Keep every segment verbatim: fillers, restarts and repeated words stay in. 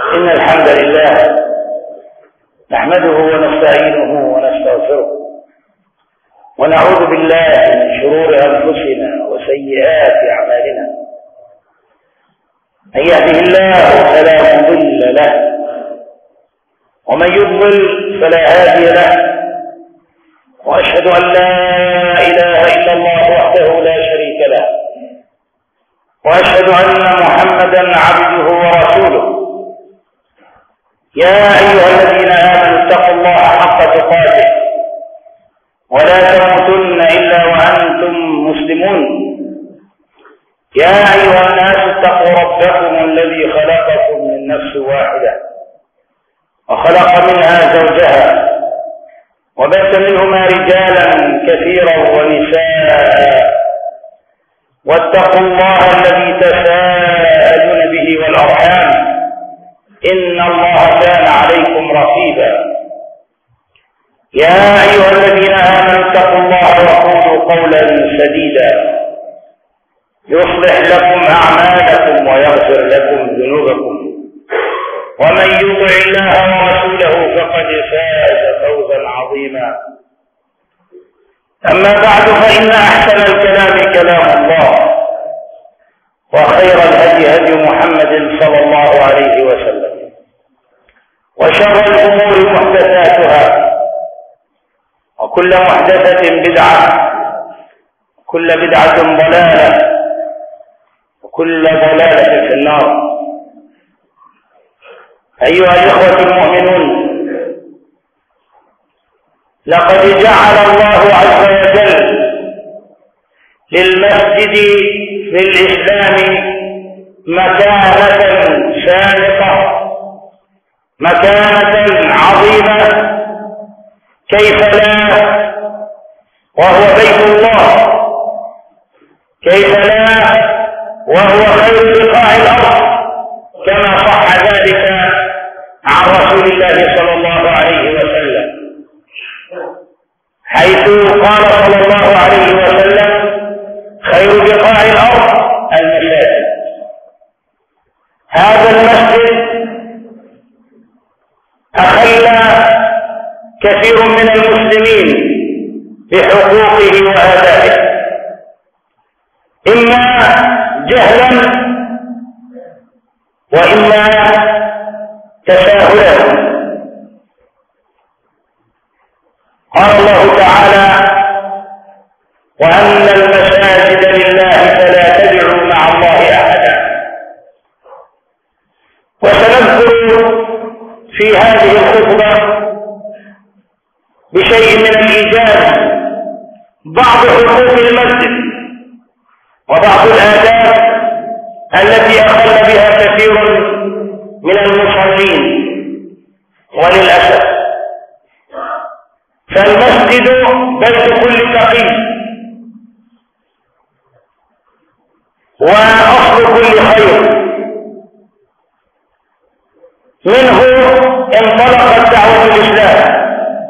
إن الحمد لله نحمده ونستعينه ونستغفره ونعوذ بالله من شرور أنفسنا وسيئات أعمالنا. من يهده الله فلا مضل له ومن يضلل فلا هادي له، وأشهد أن لا إله إلا الله وحده لا شريك له، وأشهد أن محمدا عبده ورسوله. يا أيها الذين آمنوا اتقوا الله حق تقاته ولا تموتن إلا وأنتم مسلمون. يا أيها الناس اتقوا ربكم الذي خلقكم من نفس واحدة وخلق منها زوجها وبث منهما رجالا كثيرا ونساء، واتقوا الله الذي تساءلون به والأرحام إن الله كان عليكم رقيبا. يا أيها الذين آمنوا اتقوا الله وقولوا قولا سديدا يصلح لكم أعمالكم ويغفر لكم ذنوبكم، ومن يطع الله ورسوله فقد فاز فوزا عظيما. أما بعد، فإن أحسن الكلام كلام الله، وخير الهدي هدي محمد صلى الله عليه وسلم، وشر الأمور محدثاتها، وكل محدثة بدعة، وكل بدعة ضلالة، وكل ضلالة في النار. أيها الإخوة المؤمنون، لقد جعل الله عز وجل للمسجد في الإسلام مكانة شامخة، مكانة عظيمة، كيف لا وهو بيت الله، كيف لا وهو خير بقاع الأرض، كما صح ذلك عن رسول الله صلى الله عليه وسلم، حيث قال صلى الله عليه وسلم: خير بقاع الأرض المساجد. هذا المسجد أخل كثير من المسلمين بحقوقه وآدابه، إما جهلا وإما تساهلا. قال الله تعالى: وأن المساجد لله فلا تدعوا مع الله أحدا. وسنذكر في هذه الخطبة بشيء من الإيجاز بعض حقوق المسجد وبعض الآداب التي أخل بها كثير من المصلين. وللأسف فالمسجد بيت كل تقي وأصل كل خير، منه انطلقت دعوة الإسلام.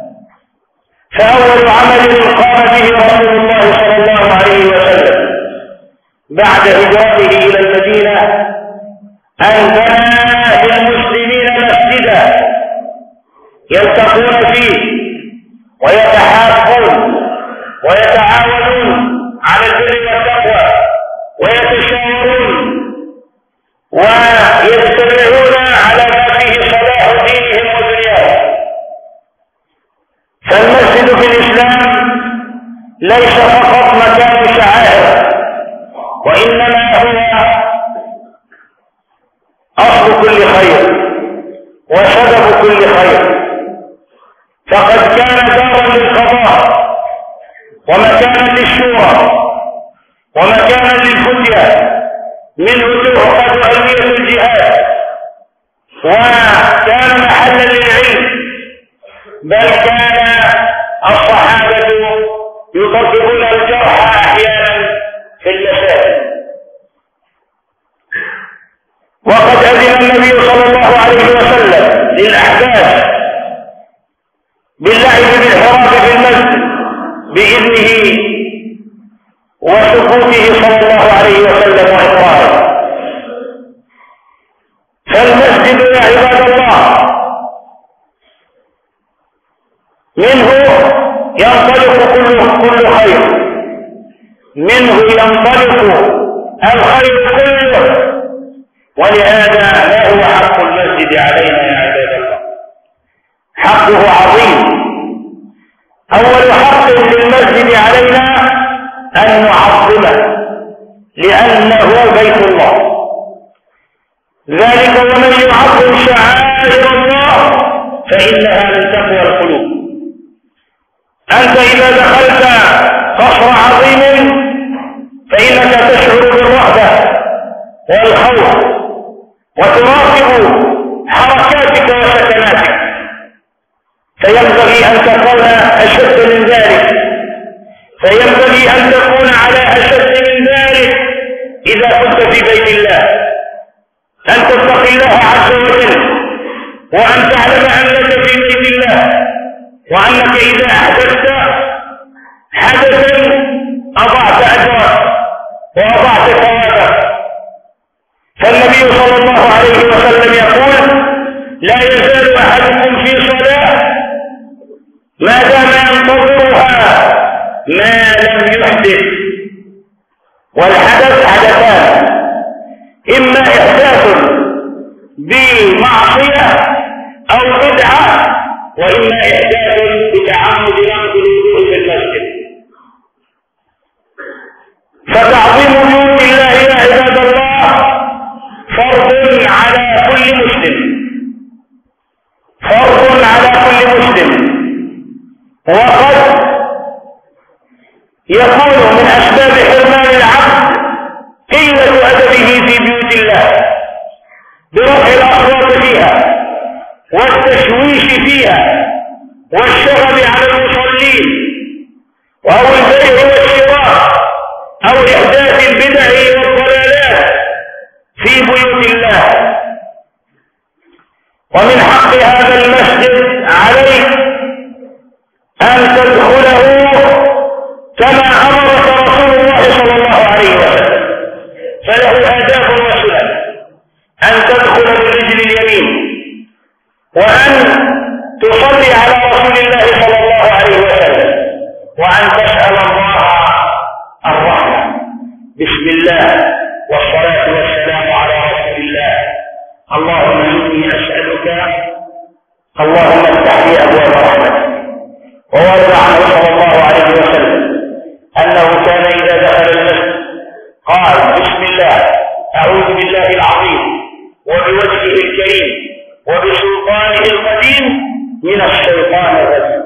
فأول عمل قام به رسول الله صلى الله عليه وسلم بعد هجرته إلى المدينة أن بنى للمسلمين مسجدا يلتقون فيه ويتحابون ويتعاونون على البر والتقوى ويتشاورون ويجتمعون على ما فيه صلاح دينهم ودنياهم. فالمسجد في الإسلام ليس فقط مكان شعائر، وإنما هو أصل كل خير وسبب كل خير. فقد كان دارا للقضاء ومكانا للشورى ومكانا للفتيا، منه تؤخذ أهمية الجهاد، وكان محلا للعلم، بل كان الصحابة يطبقون الجرحى أحيانا في المساجد. وقد أذن النبي صلى الله عليه وسلم للأحداث باللعب بالحراب في المسجد بإذنه وسكوته صلى الله عليه وسلم وإقراره. فالمسجد يا عباد ينطلق كل كل خير، منه ينطلق الخير كله. ولهذا ما هو حق المسجد علينا يا عباد الله؟ حقه عظيم. أول حق للمسجد علينا أن نعظمه لأنه بيت الله. ذلك ومن يعظم شعائر الله فإنها من تقوى القلوب. أنت إذا دخلت قصر عظيم فإنك تشعر بالرهبة والخوف وتراقب حركاتك وسكناتك، فينبغي أن تكون أشد من ذلك، فينبغي أن تكون على أشد من ذلك إذا كنت في بيت الله، أن تتقي الله عز وجل، وأن تعلم أنك في بيت الله، وأنك إذا أحدثت حدثا أضعت أجرك وأضعت ثوابك. فالنبي صلى الله عليه وسلم يقول: لا يزال أحدكم في صلاة ما دام ينتظرها ما لم يحدث. والحدث حدثان: إما إحداث بمعصية أو بدعة، وإما إحداث بتعمد نقض الوضوء في المسجد. فتعظيم وجود الله يا عباد الله فرض على كل مسلم، فرض على كل مسلم. وقد يكون من أسباب حرمان العبد قلة أدبه في بيوت الله برفع الأصوات فيها والتشويش فيها والشغب على المصلين أو البيع والشراء أو إحداث البدع والضلالات في بيوت الله. ومن حق هذا المسجد عليك أن تدخله كما أمرك رسول الله صلى الله عليه وسلم، فله آداب وسنن: أن تدخل بالرجل اليمين، وأن تصلي على رسول الله صلى الله عليه وسلم، وأن تسأل الله الرحمة. بسم الله والصلاة والسلام على رسول الله. اللهم إني أسألك، اللهم افتح لي أبواب رحمتك. وورد عنه صلى الله عليه وسلم أنه كان إذا دخل المسجد قال: بسم الله، أعوذ بالله العظيم وبوجهه الكريم وبسلطانه القديم من الشيطان الرجيم.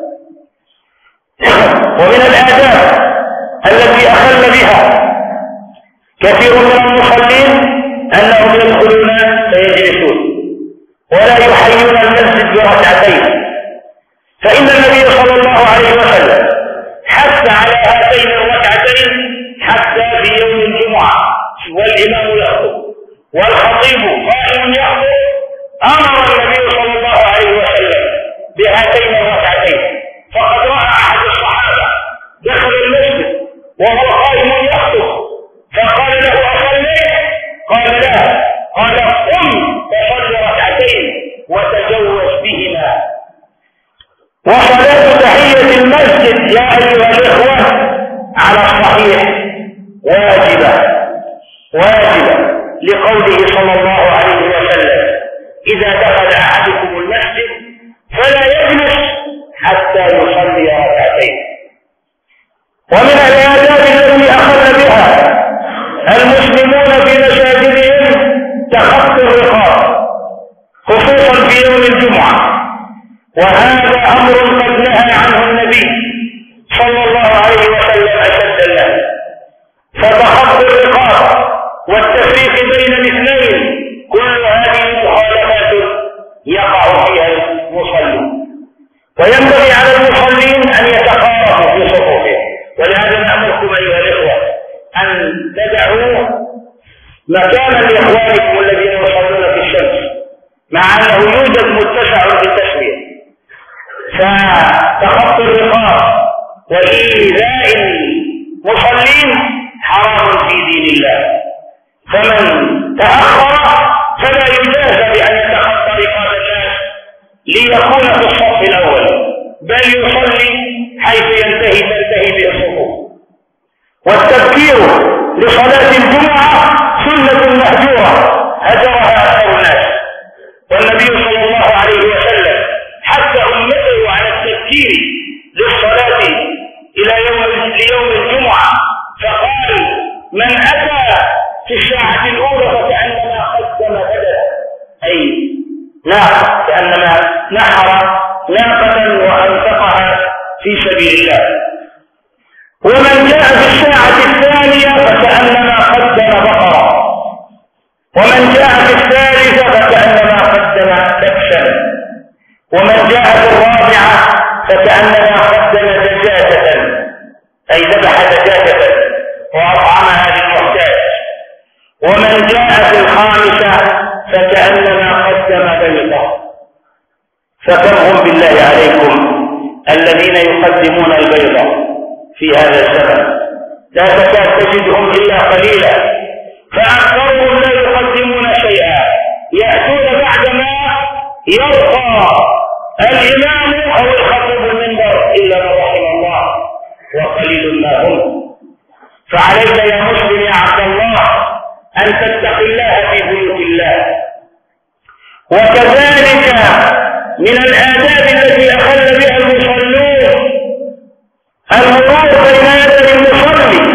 ومن الآداب التي أخل بها كثير من المصلين أنهم يدخلون فيجلسون ولا يحيون المسجد بركعتين، فإن النبي صلى الله عليه وسلم حث على هاتين الركعتين حتى في يوم الجمعة والإمام يخطب والخطيب قائم يخطب، أمر النبي صلى الله عليه وسلم بهاتين الركعتين. فقد رأى أحد الصحابة دخل المسجد وهو قائم يخطب فقال له: أصليت؟ قال: لا. قال: قم فصل ركعتين وتجوز بهما. وصلاة تحية المسجد يا أيها الإخوة على الصحيح واجبة واجبة لقوله صلى الله عليه وسلم: إذا دخل أحدكم المسجد فلا يجلس حتى يصلي ركعتين. ومن الآداب التي أخذ بها المسلمون في مساجدهم تخطي الرقاب خصوصا في يوم الجمعة، وهذا أمر قد نهى عنه النبي صلى الله عليه وسلم أشد النهي. فتخطي الرقاب والتفريق بين الاثنين كل هذه مخالفات يقع فيها المصلون، وينبغي على المصلين أن يتقاربوا في صفوفهم. ولهذا نأمركم أيها الإخوة أن تدعوا مكانا لإخوانكم الذين يصلون في الشمس، مع أنه يوجد متسع للتسوية. فتخطي الرقاب وإيذاء المصلين حرام في دين الله، فمن تأخر فلا يجازى بأن يتخطى رقاب الناس ليكون في الصف الأول، بل يصلي حيث ترتيب الصفوف. والتبكير لصلاة الجمعة سنة مهجورة هجرها أكثر الناس، والنبي صلى الله عليه وسلم حث أمته على التبكير للصلاة إلى يوم ليوم الجمعة، فقال: من أتى في الساعة الأولى فكأنما قدم بدلا، أي ناقة، كأنما نحر ناقة وأنفقها في سبيل الله. ومن جاء في الساعة الثانية فكأنما قدم بقرة، ومن جاء في الثالثة فكأنما قدم كبشا، ومن جاء في الرابعة فكأنما قدم دجاجة، أي ذبح دجاجة وأطعمها للمحتاج، ومن جاء في الخامسة فكأنما قدم بيضة. فكم هم بالله عليكم الذين يقدمون البيضة في هذا الزمن، لا تكاد تجدهم إلا قليلا، فأكثرهم لا يقدمون شيئا، يأتون بعدما يرقى الإمام أو الخطيب المنبر إلا من رحم الله، وقليل ما هم. فعليك يا مسلم يا عبد الله أن تتق الله في بيوت الله. وكذلك من الآداب التي أخل بها المصلون المرور بين يدي المصلي،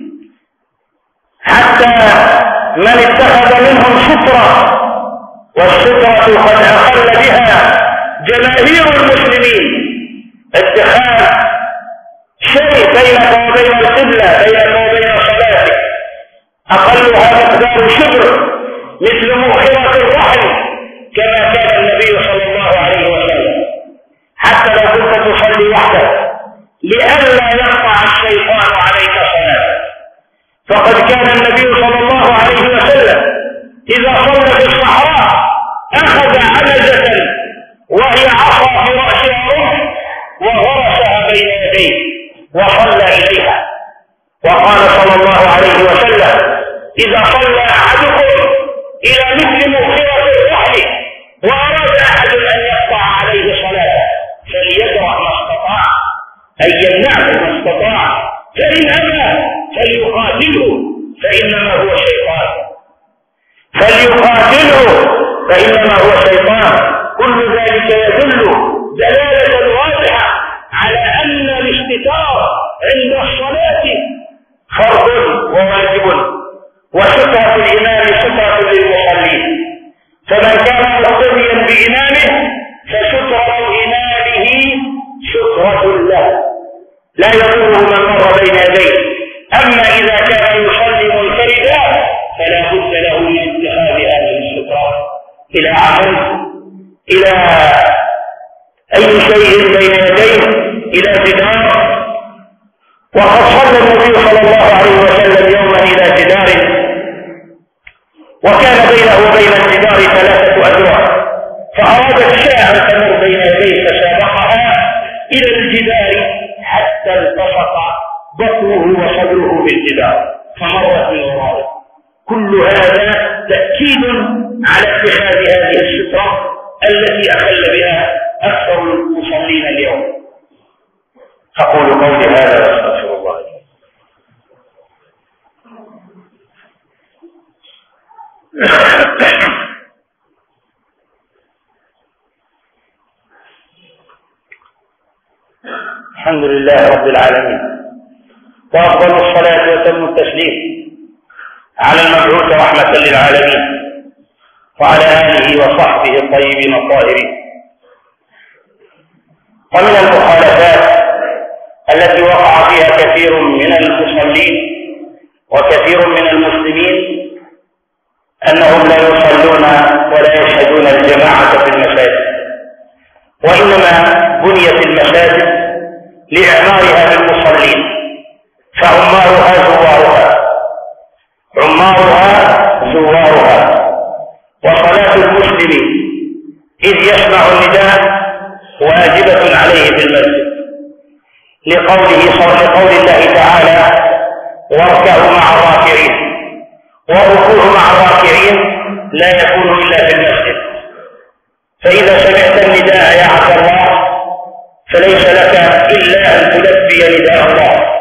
حتى من اتخذ منهم سترة، والسترة قد أخل بها جماهير المسلمين، اتخاذ شيء بينك وبين القبلة، بينك وبين صلاتك، أقلها مقدار شبر مثل مؤخرة الرحل، كما كان النبي صلى الله عليه وسلم، حتى لو كنت تصلي وحدك لئلا يقطع الشيطان عليك صلاة. فقد كان النبي صلى الله عليه وسلم إذا صلى في الصحراء أخذ عنزة وهي عصا في رأسها رمح وغرسها بين يديه وصلى إليها. وقال صلى الله عليه وسلم: إذا صلى أحدكم إلى مثل مؤخرة الرحل وأراد أحد أن يقطع عليه صلاته فليدرأ ما استطاع، أن يمنعه ما استطاع، فإن أبى فليقاتله فإنما هو شيطان، فليقاتله فإنما هو شيطان. كل ذلك يدل دلالة واضحة على أن الاستتار عند الصلاة فرض وواجب، وسترة الإمام سترة للمصلين. فمن كان مقتديا بإمامه فسترة إمامه سترة له، لا يضره من مر بين يديه. أما إذا كان يصلي منفردا فلا بد له من اتخاذ هذه السترة إلى عمل، إلى أي شيء بين يديه، إلى جدار. وقد صلى النبي صلى الله عليه وسلم يوما إلى جدار، وكان بينه وبين الجدار ثلاثة أذرع، فأرادت شاة أن تمر بين يديه فسابقها إلى الجدار حتى التصق بطنه وصدره بالجدار فمرت من ورائه. كل هذا تأكيد على اتخاذ هذه السترة التي أخل بها أكثر المصلين اليوم. أقول قولي هذا وأستغفر الله لي. الحمد لله رب العالمين، وأفضل الصلاة وتم التسليم على المبعوث رحمة للعالمين وعلى آله وصحبه الطيبين الطاهرين. ومن المخالفات التي وقع فيها كثير من المصلين وكثير من المسلمين أنهم لا يصلون ولا يشهدون الجماعة في المساجد، وإنما بنيت المساجد لإعمارها بالمصلين، فعمارها زوارها عمارها زوارها وصلاة المسلم إذ يسمع النداء واجبة عليه في المسجد، لقوله لقول الله تعالى: واركعوا مع الراكعين. والركوع مع الراكعين لا يكون إلا في المسجد، فإذا سمعت النداء يا عبد الله فليس لك إلا أن تلبي نداء الله،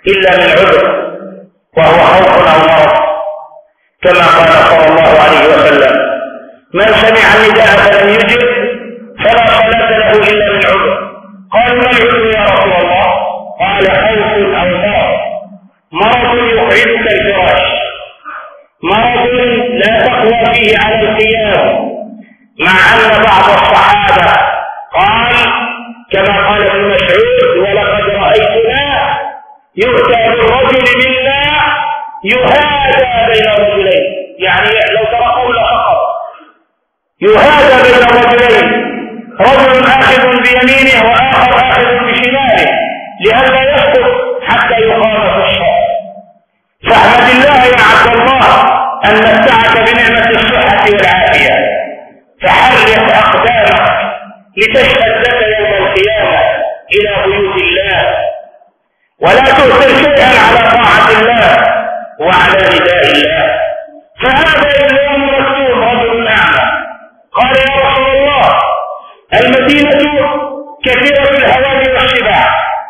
إلا من عذر وهو خوف أو مرض، كما قال صلى الله عليه وسلم: من سمع النداء فلم يجب فلا صلاة له إلا من عذر. قال: ما العذر يا رسول الله؟ قال: خوف أو مرض. مرض يقعدك الفراش، مرض لا تقوى فيه على القيام، مع أن بعض الصحابة قال كما قال ابن مسعود: ولقد رأيتنا يؤتى بالرجل منا يهادى بين الرجلين، يعني لو تركوا لفقط، يهادى بين الرجلين، رجل آخذ بيمينه وآخر آخذ بشماله لئلا يسقط حتى يقام في الشر. فاحمد الله يا عبد الله أن متعك بنعمة الصحة والعافية، فحرك أقدامك لتشهد لك يوم القيامة إلى بيوت الله، ولا تؤثر شيئا على طاعة الله وعلى نداء الله. فهذا اليوم مكتوب رجل أعمى قال: يا رسول الله، المدينة كثيرة الهوام والشباع،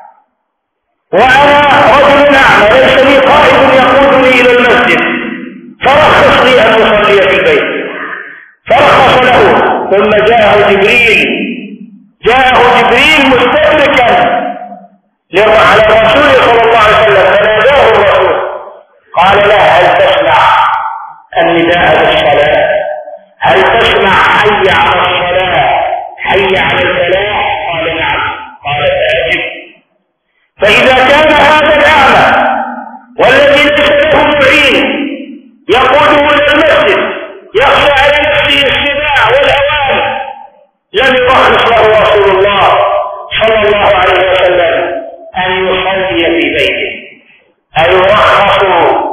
وأنا رجل أعمى ليس لي قائد يقودني إلى المسجد، فرخص لي أن أصلي في البيت. فرخص له، ثم جاءه جبريل جاءه جبريل مستدركا على الرسول صلى الله عليه وسلم، فناداه الرسول قال له: هل تسمع النداء بالصلاة؟ هل تسمع حي على الصلاة، حي على الفلاح؟ قال: نعم. قال: فأجب. فإذا كان هذا الأعمى والذي ليس له معين يقوده إلى المسجد يخشى على نفسه السباع والهوام، لم يرخص له رسول الله صلى الله عليه وسلم أن يصلي في بيته. أيرخص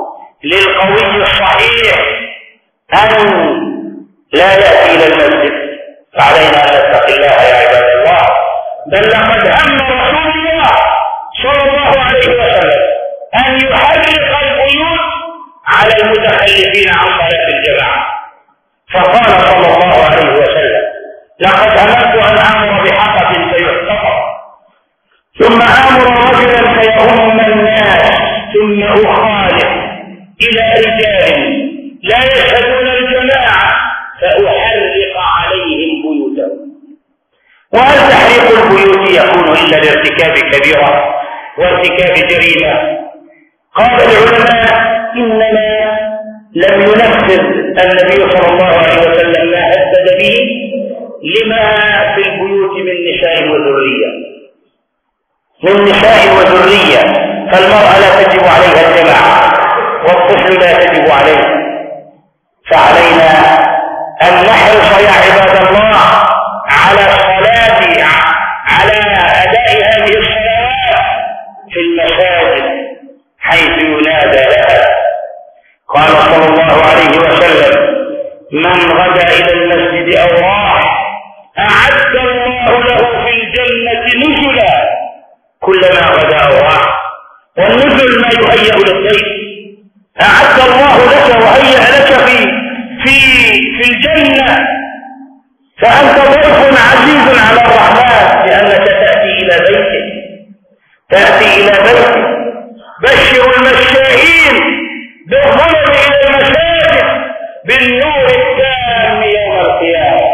للقوي الصحيح أن لا يأتي إلى المسجد؟ فعلينا أن نتقي الله يا عباد الله. بل لقد هم رسول الله صلى الله عليه وسلم أن يحرق البيوت على المتخلفين عن صلاة الجماعة، فقال صلى الله عليه وسلم: لقد هممت أن آمر بحطب فيحتطب، ثم آمر رجلا فيؤم الناس، ثم أخالف إلى رجال لا يشهدون الجماعة فأحرق عليهم بيوتهم. وهل تحريق البيوت يكون إلا لارتكاب كبيرة وارتكاب جريمة؟ قال العلماء: إنما لم ينفذ النبي صلى الله عليه وسلم ما هدد به لما في البيوت من نساء وذرية من نساء وذرية فالمرأة لا تجب عليها الجماعة والطفل لا تجب عليه. فعلينا أن نحرص يا عباد الله على الصلاة، على أداء هذه الصلوات في المساجد حيث ينادى لها. قال صلى الله عليه وسلم: من غدا إلى المسجد أو راح أعد الله له في الجنة نزلا كلما غدا أو راح. والنزل ما يهيأ للضيف، أعد الله لك وهيأ لك في في في الجنة، فأنت ضيف عزيز على الرحمن لأنك تأتي إلى بيته تأتي إلى بيته. بشر المشائين بالظلم إلى المساجد بالنور التام يوم القيامة.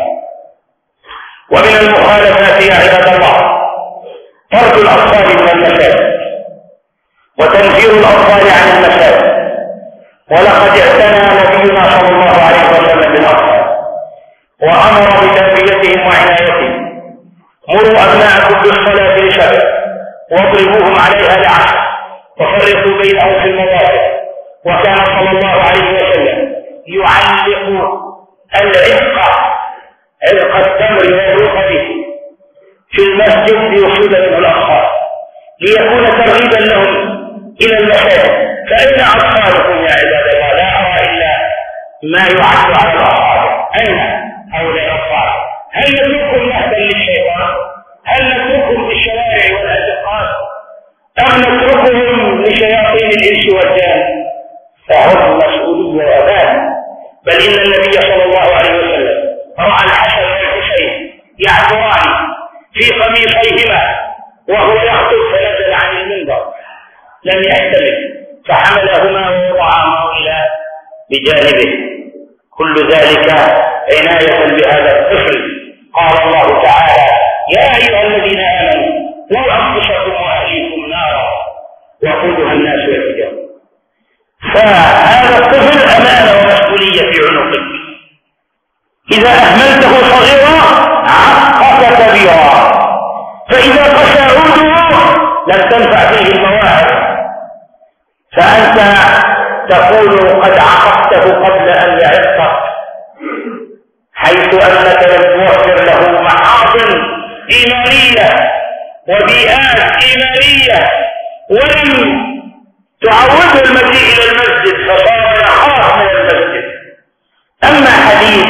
ومن المخالفات يا عباد الله طرد الأطفال من المساجد وتنفير الأطفال عن المساجد. ولقد اعتنى نبينا صلى الله عليه وسلم بالأطفال وأمر بتربيتهم وعنايتهم. مروا أبناءكم بالصلاة لسبع واضربوهم عليها لعشر وفرقوا بينهم في المواقف. وكان صلى الله عليه وسلم يعلق العلق علق التمر والرقد في المسجد ليصيب منه الأطفال ليكون ترغيبا لهم إلى المساجد. فأين أطفالكم يا عباد الله؟ لا أرى إلا ما يعد على الأصابع. أين هؤلاء الأطفال؟ هل نتركهم نهبا للشيطان؟ هل نتركهم في الشوارع والأزقات؟ أم نتركهم لشياطين الإنس والجان؟ فهم مسؤولية وأمان. بل إن النبي صلى الله عليه وسلم رأى الحسن والحسين يعبران في قميصيهما وهو يخطب فنزل عن المنبر لم يحتمل فحملهما ووضعهما إلى بجانبه. كل ذلك عناية بهذا الطفل. قال الله تعالى: يا أيها الذين آمنوا قوا أنفسكم وأهليكم نارا وقودها الناس والحجارة. فهذا الطفل أمانة ومسؤولية في عنقك. إذا أهملته صغيرا عقك كبيرا، فإذا قسى عوده لم تنفع فيه المواهب، فأنت تقول قد عققته قبل أن يعقك، حيث أنك لم توفر له محاضن إيمانية وبيئات إيمانية، ولم تعوده المجيء إلى المسجد فصار يخاف من المسجد. أما حديث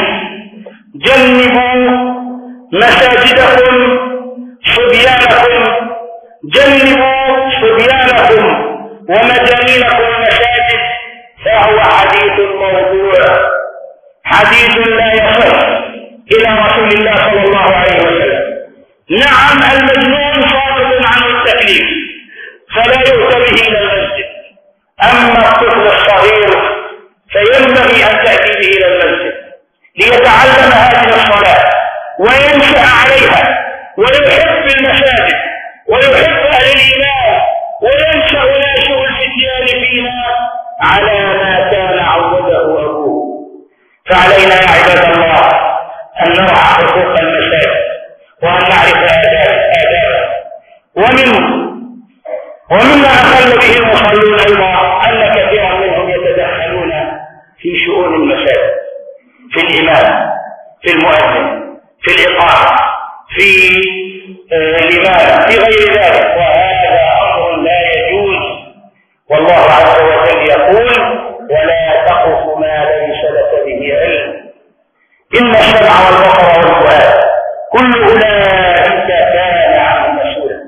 جنبوا مساجدكم صبيانكم، جنبوا صبيانكم ومجانينكم المساجد، فهو حديث موضوع، حديث لا يصح إلى رسول الله صلى الله عليه وسلم. نعم المجنون صادر عن التكليف فلا يؤتى به إلى المسجد، أما الطفل الصغير فينبغي أن تأتي به إلى المسجد ليتعلم هذه الصلاة وينشأ عليها ويحب المساجد ويحب أهل الإيمان، وينشأ ناشئ الفتيان فيها على ما كان عوده أبوه. فعلينا يا عباد الله أن نرعى حقوق المساجد وأن نعرف آدابها. ومن ومما أخل به المصلون أيضا أن كثيرا منهم يتدخلون في شؤون المساجد، في الإمام، في المؤذن، في الإقامة، في الإمامة، في غير ذلك، وهذا أمر لا يجوز. والله عز وجل يقول: ولا تقف ما ليس لك به علم إن السمع والبصر والفؤاد كل أولئك كان عنه مسؤولا.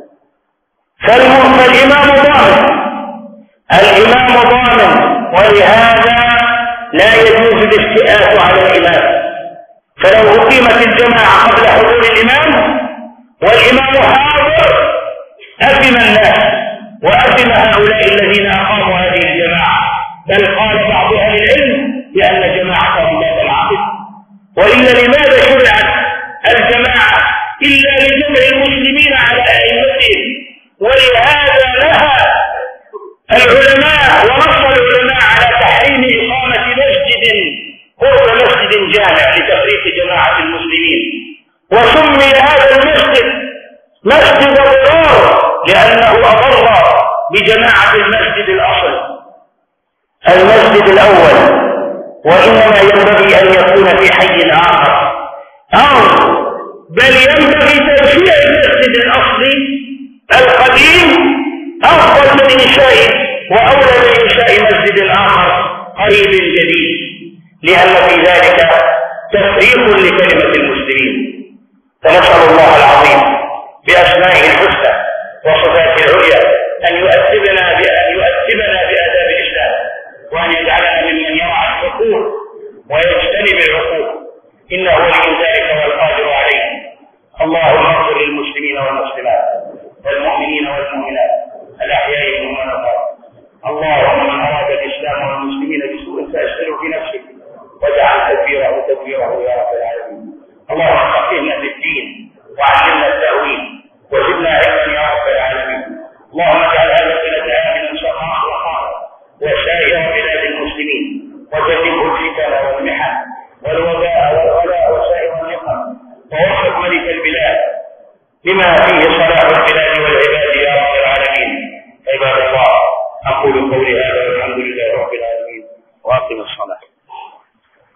فالإمام ضامن، الإمام ضامن، ولهذا لا يجوز الاستئاس على الإمام. فلو أقيمت الجماعة قبل حضور الإمام والإمام حاضر أثم الناس وأثم هؤلاء الذين أقاموا هذه الجماعة، بل قال بعض أهل العلم بأن جماعتهم لا تنعقد. وإلا لماذا شرعت الجماعة إلا لجمع المسلمين على أئمتهم؟ ولهذا نهى العلماء ونص العلماء على تحريم إقامة مسجد قرب مسجد جامع لتفريق جماعة المسلمين، وسمي هذا المسجد مسجد ضرار لأنه أضر بجماعة المسجد الأصل المسجد الأول، وإنما ينبغي أن يكون في حي آخر، أو بل ينبغي تنشئ المسجد الأصلي القديم أفضل من إنشاء وأولى من إنشاء مسجد آخر قريب جديد، لأن في ذلك تفريق لكلمة المسلمين. فنسأل الله العظيم بأسمائه الحسنى وصفاته العليا أن يؤدبنا بأن يؤدبنا بآداب الإسلام، وأن يجعلنا ممن يرعى الحقوق ويجتنب العقوق، إنه ولي ذلك والقادر عليه. اللهم اغفر للمسلمين والمسلمات والمؤمنين والمؤمنات الأحياء منهم والأموات. اللهم من أراد الإسلام والمسلمين بسوء فأشغله في نفسه واجعل تدبيره تدبيره يا رب العالمين. اللهم فقهنا في الدين وعلمنا التأويل وزدنا علما يا رب العالمين. اللهم اجعل هذا البلد آمنا سخاء رخاء وسائر بلاد المسلمين، وجنبه الفتن والمحن والوباء والغلاء وسائر النقم، ووفق ملك البلاد لما فيه صلاح البلاد والعباد يا رب العالمين. عباد الله، أقول قولي هذا والحمد لله رب العالمين، وأقم الصلاة.